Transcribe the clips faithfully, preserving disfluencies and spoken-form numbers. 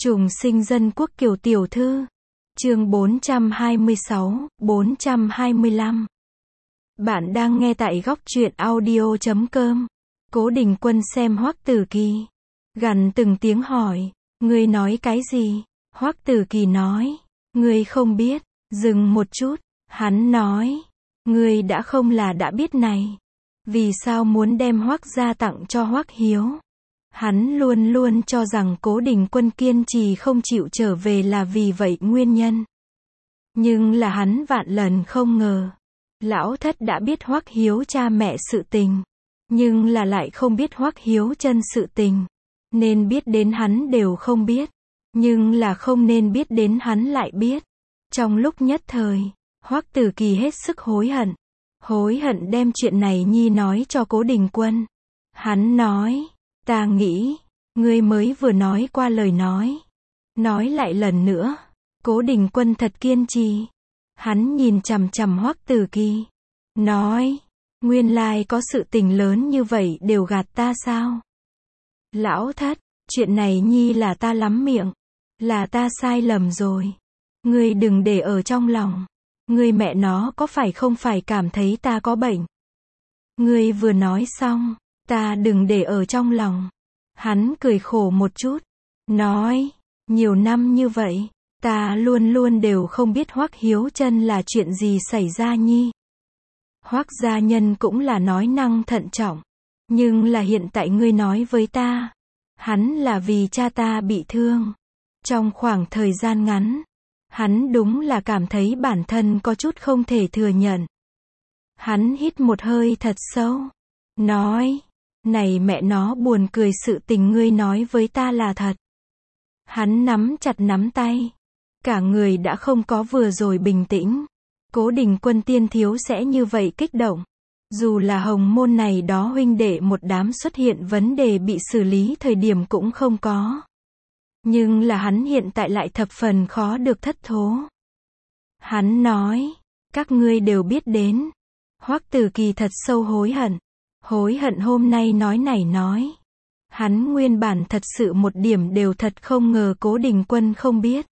Trùng sinh dân quốc Kiều tiểu thư. Chương bốn trăm hai mươi sáu, bốn trăm hai mươi lăm. Bạn đang nghe tại góc truyện audio chấm com. Cố Đình Quân xem Hoắc Tử Kỳ, gằn từng tiếng hỏi, ngươi nói cái gì? Hoắc Tử Kỳ nói, ngươi không biết. Dừng một chút, hắn nói, ngươi đã không là đã biết này. Vì sao muốn đem Hoắc gia tặng cho Hoắc Hiếu? Hắn luôn luôn cho rằng Cố Đình Quân kiên trì không chịu trở về là vì vậy nguyên nhân. Nhưng là hắn vạn lần không ngờ. Lão thất đã biết Hoắc Hiếu cha mẹ sự tình. Nhưng là lại không biết Hoắc Hiếu chân sự tình. Nên biết đến hắn đều không biết. Nhưng là không nên biết đến hắn lại biết. Trong lúc nhất thời, Hoắc Tử Kỳ hết sức hối hận. Hối hận đem chuyện này nhi nói cho Cố Đình Quân. Hắn nói, ta nghĩ, ngươi mới vừa nói qua lời nói. Nói lại lần nữa. Cố Đình Quân thật kiên trì. Hắn nhìn chằm chằm Hoắc Tử Kỳ. Nói, nguyên lai có sự tình lớn như vậy đều gạt ta sao? Lão thất, chuyện này nhi là ta lắm miệng. Là ta sai lầm rồi. Ngươi đừng để ở trong lòng. Ngươi mẹ nó có phải không phải cảm thấy ta có bệnh? Ngươi vừa nói xong, ta đừng để ở trong lòng. Hắn cười khổ một chút. Nói, nhiều năm như vậy, ta luôn luôn đều không biết Hoắc Hiếu chân là chuyện gì xảy ra nhi. Hoắc gia nhân cũng là nói năng thận trọng. Nhưng là hiện tại ngươi nói với ta. Hắn là vì cha ta bị thương. Trong khoảng thời gian ngắn, hắn đúng là cảm thấy bản thân có chút không thể thừa nhận. Hắn hít một hơi thật sâu. Nói, này mẹ nó buồn cười sự tình ngươi nói với ta là thật. Hắn nắm chặt nắm tay. Cả người đã không có vừa rồi bình tĩnh. Cố Đình Quân tiên thiếu sẽ như vậy kích động. Dù là hồng môn này đó huynh đệ một đám xuất hiện vấn đề bị xử lý thời điểm cũng không có. Nhưng là hắn hiện tại lại thập phần khó được thất thố. Hắn nói, các ngươi đều biết đến. Hoắc Tử Kỳ thật sâu hối hận. Hối hận hôm nay nói này nói. Hắn nguyên bản thật sự một điểm đều thật không ngờ Cố Đình Quân không biết.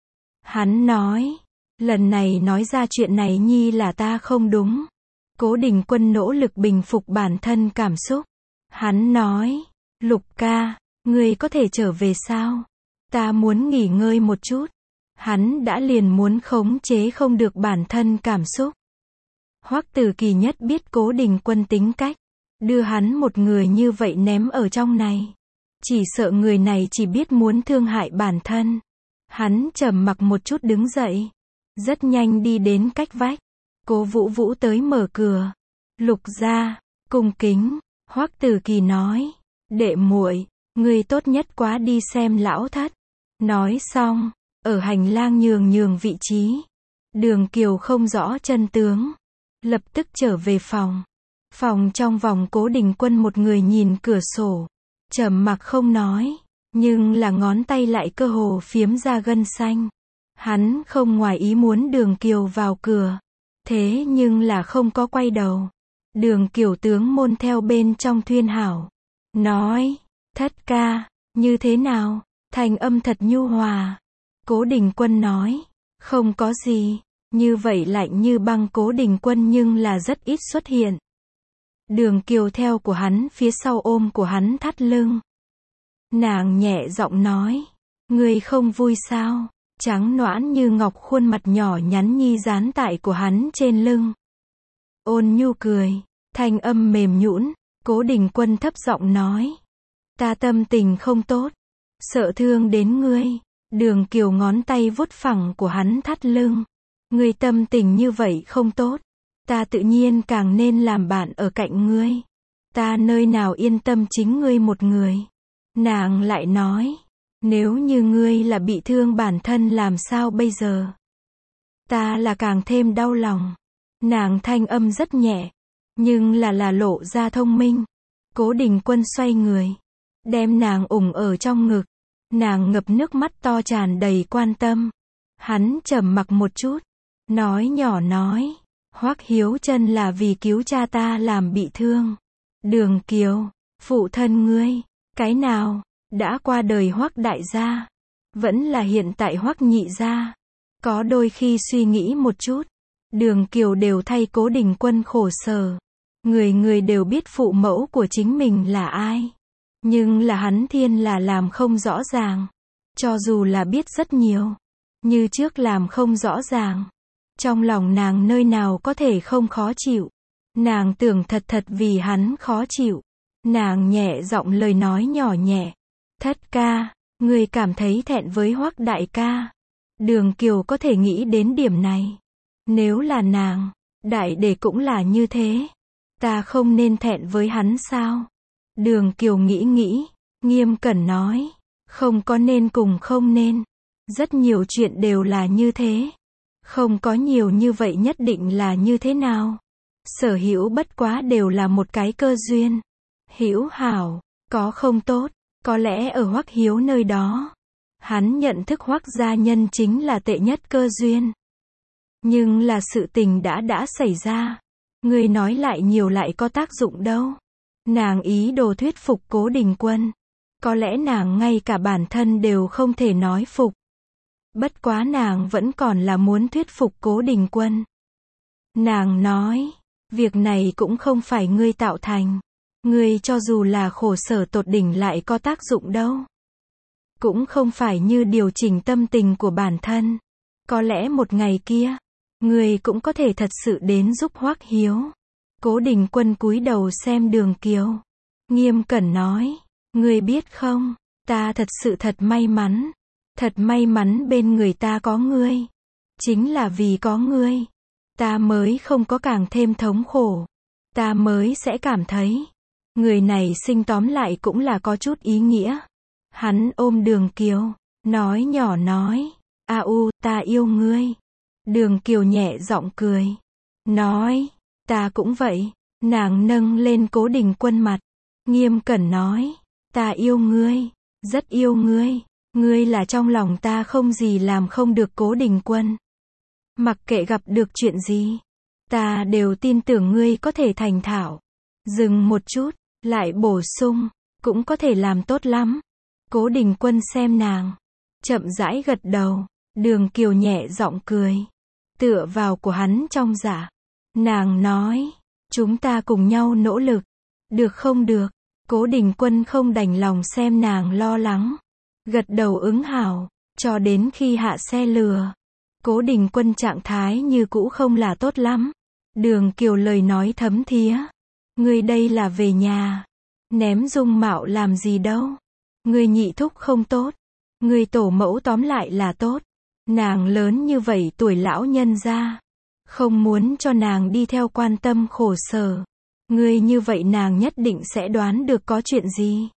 Hắn nói, lần này nói ra chuyện này nhi là ta không đúng. Cố Đình Quân nỗ lực bình phục bản thân cảm xúc. Hắn nói, Lục ca, ngươi có thể trở về sao? Ta muốn nghỉ ngơi một chút. Hắn đã liền muốn khống chế không được bản thân cảm xúc. Hoắc Tử Kỳ nhất biết Cố Đình Quân tính cách. Đưa hắn một người như vậy ném ở trong này. Chỉ sợ người này chỉ biết muốn thương hại bản thân. Hắn trầm mặc một chút đứng dậy. Rất nhanh đi đến cách vách. Cố Vũ Vũ tới mở cửa. Lục gia, cung kính. Hoắc Tử Kỳ nói, đệ muội, ngươi tốt nhất quá đi xem lão thất. Nói xong, ở hành lang nhường nhường vị trí. Đường Kiều không rõ chân tướng. Lập tức trở về phòng. Phòng trong vòng Cố Đình Quân một người nhìn cửa sổ. Trầm mặc không nói. Nhưng là ngón tay lại cơ hồ phiếm ra gân xanh. Hắn không ngoài ý muốn Đường Kiều vào cửa. Thế nhưng là không có quay đầu. Đường Kiều tướng môn theo bên trong thuyên hảo. Nói, thất ca, như thế nào? Thanh âm thật nhu hòa. Cố Đình Quân nói, không có gì. Như vậy lạnh như băng Cố Đình Quân nhưng là rất ít xuất hiện. Đường Kiều theo của hắn phía sau ôm của hắn thắt lưng. Nàng nhẹ giọng nói, ngươi không vui sao? Trắng nõn như ngọc khuôn mặt nhỏ nhắn nhi dán tại của hắn trên lưng. Ôn nhu cười, thanh âm mềm nhũn. Cố Đình Quân thấp giọng nói, ta tâm tình không tốt, sợ thương đến ngươi. Đường Kiều ngón tay vuốt phẳng của hắn thắt lưng. Ngươi tâm tình như vậy không tốt, ta tự nhiên càng nên làm bạn ở cạnh ngươi. Ta nơi nào yên tâm chính ngươi một người. Nàng lại nói, nếu như ngươi là bị thương bản thân làm sao bây giờ? Ta là càng thêm đau lòng. Nàng thanh âm rất nhẹ, nhưng là là lộ ra thông minh. Cố Đình Quân xoay người, đem nàng ủng ở trong ngực. Nàng ngập nước mắt to tràn đầy quan tâm. Hắn trầm mặc một chút, nói nhỏ nói, Hoắc Hiếu chân là vì cứu cha ta làm bị thương. Đường Kiều, phụ thân ngươi, cái nào, đã qua đời Hoắc đại gia. Vẫn là hiện tại Hoắc nhị gia. Có đôi khi suy nghĩ một chút, Đường Kiều đều thay Cố Đình Quân khổ sở. Người người đều biết phụ mẫu của chính mình là ai. Nhưng là hắn thiên là làm không rõ ràng. Cho dù là biết rất nhiều, như trước làm không rõ ràng. Trong lòng nàng nơi nào có thể không khó chịu. Nàng tưởng thật thật vì hắn khó chịu. Nàng nhẹ giọng lời nói nhỏ nhẹ. Thất ca, người cảm thấy thẹn với Hoắc đại ca. Đường Kiều có thể nghĩ đến điểm này. Nếu là nàng, đại đệ cũng là như thế. Ta không nên thẹn với hắn sao? Đường Kiều nghĩ nghĩ, nghiêm cẩn nói. Không có nên cùng không nên. Rất nhiều chuyện đều là như thế. Không có nhiều như vậy nhất định là như thế nào. Sở hữu bất quá đều là một cái cơ duyên. Hữu hảo, có không tốt, có lẽ ở Hoắc Hiếu nơi đó. Hắn nhận thức Hoắc gia nhân chính là tệ nhất cơ duyên. Nhưng là sự tình đã đã xảy ra. Người nói lại nhiều lại có tác dụng đâu. Nàng ý đồ thuyết phục Cố Đình Quân. Có lẽ nàng ngay cả bản thân đều không thể nói phục. Bất quá nàng vẫn còn là muốn thuyết phục Cố Đình Quân. Nàng nói, việc này cũng không phải ngươi tạo thành. Ngươi cho dù là khổ sở tột đỉnh lại có tác dụng đâu. Cũng không phải như điều chỉnh tâm tình của bản thân. Có lẽ một ngày kia, ngươi cũng có thể thật sự đến giúp Hoắc Hiếu. Cố Đình Quân cúi đầu xem Đường Kiều. Nghiêm cẩn nói, ngươi biết không, ta thật sự thật may mắn. Thật may mắn bên người ta có ngươi. Chính là vì có ngươi, ta mới không có càng thêm thống khổ. Ta mới sẽ cảm thấy, người này sinh tóm lại cũng là có chút ý nghĩa. Hắn ôm Đường Kiều, nói nhỏ nói, a u, ta yêu ngươi. Đường Kiều nhẹ giọng cười, nói, ta cũng vậy. Nàng nâng lên Cố Đình Quân mặt, nghiêm cẩn nói, ta yêu ngươi, rất yêu ngươi. Ngươi là trong lòng ta không gì làm không được Cố Đình Quân. Mặc kệ gặp được chuyện gì, ta đều tin tưởng ngươi có thể thành thạo. Dừng một chút, lại bổ sung, cũng có thể làm tốt lắm. Cố Đình Quân xem nàng, chậm rãi gật đầu. Đường Kiều nhẹ giọng cười, tựa vào của hắn trong dạ. Nàng nói, chúng ta cùng nhau nỗ lực. Được không được? Cố Đình Quân không đành lòng xem nàng lo lắng. Gật đầu ứng hảo, cho đến khi hạ xe lừa. Cố Đình Quân trạng thái như cũ không là tốt lắm. Đường Kiều lời nói thấm thía. Ngươi đây là về nhà. Ném dung mạo làm gì đâu. Ngươi nhị thúc không tốt. Ngươi tổ mẫu tóm lại là tốt. Nàng lớn như vậy tuổi lão nhân ra. Không muốn cho nàng đi theo quan tâm khổ sở. Ngươi như vậy nàng nhất định sẽ đoán được có chuyện gì.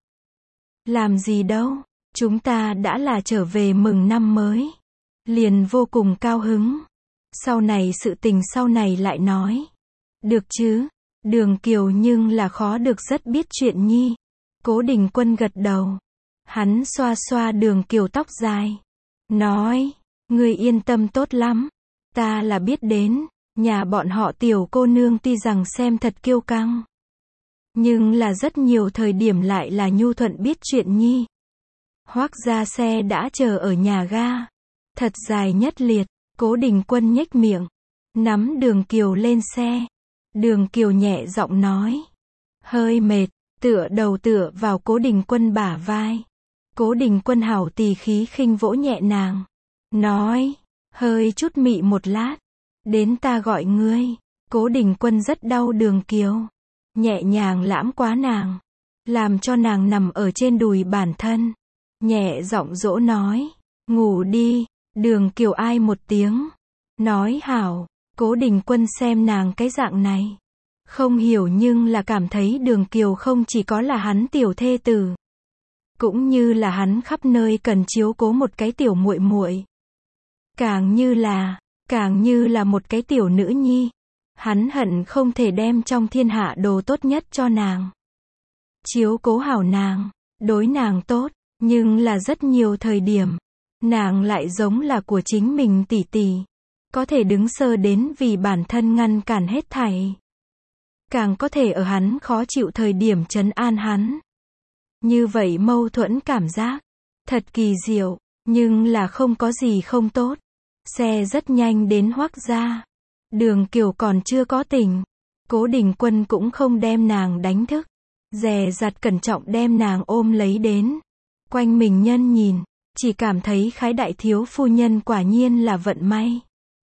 Làm gì đâu. Chúng ta đã là trở về mừng năm mới. Liền vô cùng cao hứng. Sau này sự tình sau này lại nói. Được chứ? Đường Kiều nhưng là khó được rất biết chuyện nhi. Cố Đình Quân gật đầu. Hắn xoa xoa Đường Kiều tóc dài. Nói, ngươi yên tâm tốt lắm. Ta là biết đến, nhà bọn họ tiểu cô nương tuy rằng xem thật kiêu căng. Nhưng là rất nhiều thời điểm lại là nhu thuận biết chuyện nhi. Hoắc gia xe đã chờ ở nhà ga. Thật dài nhất liệt. Cố Đình Quân nhếch miệng, nắm Đường Kiều lên xe. Đường Kiều nhẹ giọng nói, hơi mệt, tựa đầu tựa vào Cố Đình Quân bả vai. Cố Đình Quân hảo tỳ khí khinh vỗ nhẹ nàng, nói, hơi chút mị một lát, đến ta gọi ngươi. Cố Đình Quân rất đau Đường Kiều, nhẹ nhàng lãm quá nàng, làm cho nàng nằm ở trên đùi bản thân, nhẹ giọng dỗ nói, ngủ đi. Đường Kiều ai một tiếng, nói hảo. Cố Đình Quân xem nàng cái dạng này, không hiểu nhưng là cảm thấy Đường Kiều không chỉ có là hắn tiểu thê tử, cũng như là hắn khắp nơi cần chiếu cố một cái tiểu muội muội, càng như là, càng như là một cái tiểu nữ nhi. Hắn hận không thể đem trong thiên hạ đồ tốt nhất cho nàng, chiếu cố hảo nàng, đối nàng tốt, nhưng là rất nhiều thời điểm, nàng lại giống là của chính mình tỷ tỷ, có thể đứng sơ đến vì bản thân ngăn cản hết thảy, càng có thể ở hắn khó chịu thời điểm trấn an hắn. Như vậy mâu thuẫn cảm giác, thật kỳ diệu. Nhưng là không có gì không tốt. Xe rất nhanh đến Hoắc gia. Đường Kiều còn chưa có tỉnh. Cố Đình Quân cũng không đem nàng đánh thức. Dè dặt cẩn trọng đem nàng ôm lấy đến. Quanh mình nhân nhìn, chỉ cảm thấy Khái đại thiếu phu nhân quả nhiên là vận may.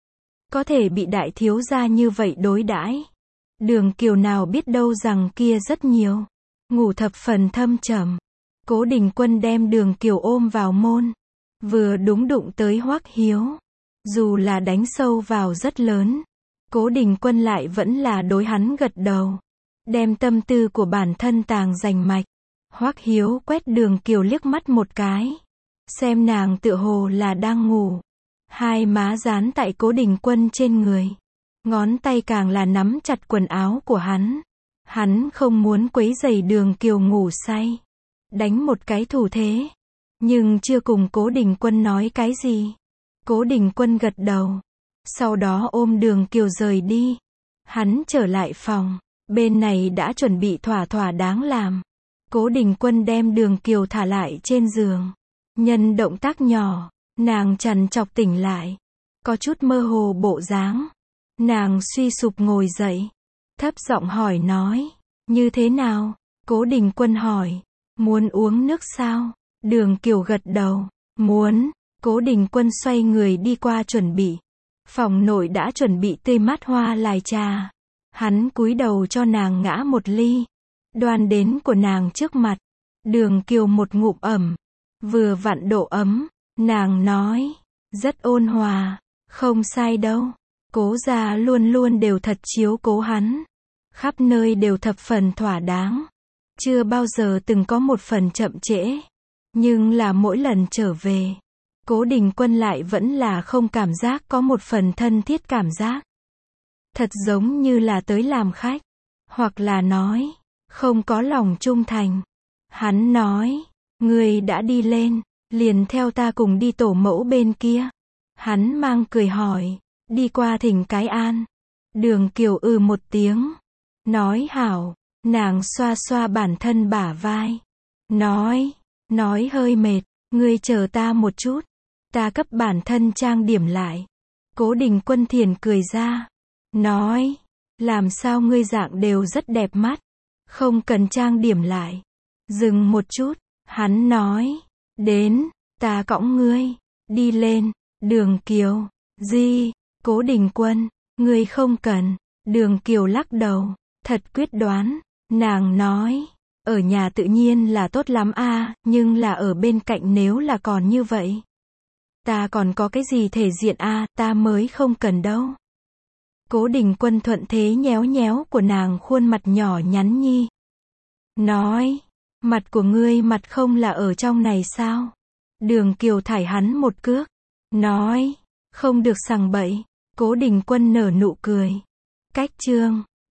Có thể bị đại thiếu gia như vậy đối đãi. Đường Kiều nào biết đâu rằng kia rất nhiều. Ngủ thập phần thâm trầm. Cố Đình Quân đem Đường Kiều ôm vào môn. Vừa đúng đụng tới Hoắc Hiếu. Dù là đánh sâu vào rất lớn. Cố Đình Quân lại vẫn là đối hắn gật đầu. Đem tâm tư của bản thân tàng rành mạch. Hoắc Hiếu quét Đường Kiều liếc mắt một cái. Xem nàng tựa hồ là đang ngủ. Hai má dán tại Cố Đình Quân trên người. Ngón tay càng là nắm chặt quần áo của hắn. Hắn không muốn quấy rầy Đường Kiều ngủ say. Đánh một cái thủ thế. Nhưng chưa cùng Cố Đình Quân nói cái gì. Cố Đình Quân gật đầu. Sau đó ôm Đường Kiều rời đi. Hắn trở lại phòng. Bên này đã chuẩn bị thỏa thỏa đáng làm. Cố Đình Quân đem Đường Kiều thả lại trên giường. Nhân động tác nhỏ, nàng trằn trọc tỉnh lại. Có chút mơ hồ bộ dáng. Nàng suy sụp ngồi dậy. Thấp giọng hỏi nói. Như thế nào? Cố Đình Quân hỏi. Muốn uống nước sao? Đường Kiều gật đầu. Muốn. Cố Đình Quân xoay người đi qua chuẩn bị. Phòng nội đã chuẩn bị tươi mát hoa lài trà. Hắn cúi đầu cho nàng ngã một ly. Đoan đến của nàng trước mặt. Đường Kiều một ngụm ẩm. Vừa vặn độ ấm. Nàng nói. Rất ôn hòa. Không sai đâu. Cố gia luôn luôn đều thật chiếu cố hắn. Khắp nơi đều thập phần thỏa đáng. Chưa bao giờ từng có một phần chậm trễ. Nhưng là mỗi lần trở về. Cố Đình Quân lại vẫn là không cảm giác có một phần thân thiết cảm giác. Thật giống như là tới làm khách. Hoặc là nói. Không có lòng trung thành. Hắn nói. Người đã đi lên. Liền theo ta cùng đi tổ mẫu bên kia. Hắn mang cười hỏi. Đi qua thỉnh cái an. Đường Kiều ừ một tiếng. Nói hảo. Nàng xoa xoa bản thân bả vai. Nói. Nói hơi mệt. Ngươi chờ ta một chút. Ta cấp bản thân trang điểm lại. Cố Đình Quân thiền cười ra. Nói. Làm sao ngươi dạng đều rất đẹp mắt. Không cần trang điểm lại. Dừng một chút. Hắn nói. Đến. Ta cõng ngươi. Đi lên. Đường Kiều. Di. Cố Đình Quân. Ngươi không cần. Đường Kiều lắc đầu. Thật quyết đoán. Nàng nói. Ở nhà tự nhiên là tốt lắm a, nhưng là ở bên cạnh nếu là còn như vậy. Ta còn có cái gì thể diện a, ta mới không cần đâu. Cố Đình Quân thuận thế nhéo nhéo của nàng khuôn mặt nhỏ nhắn nhi. Nói. Mặt của ngươi mặt không là ở trong này sao? Đường Kiều thải hắn một cước. Nói. Không được sằng bậy. Cố Đình Quân nở nụ cười. Cách chương.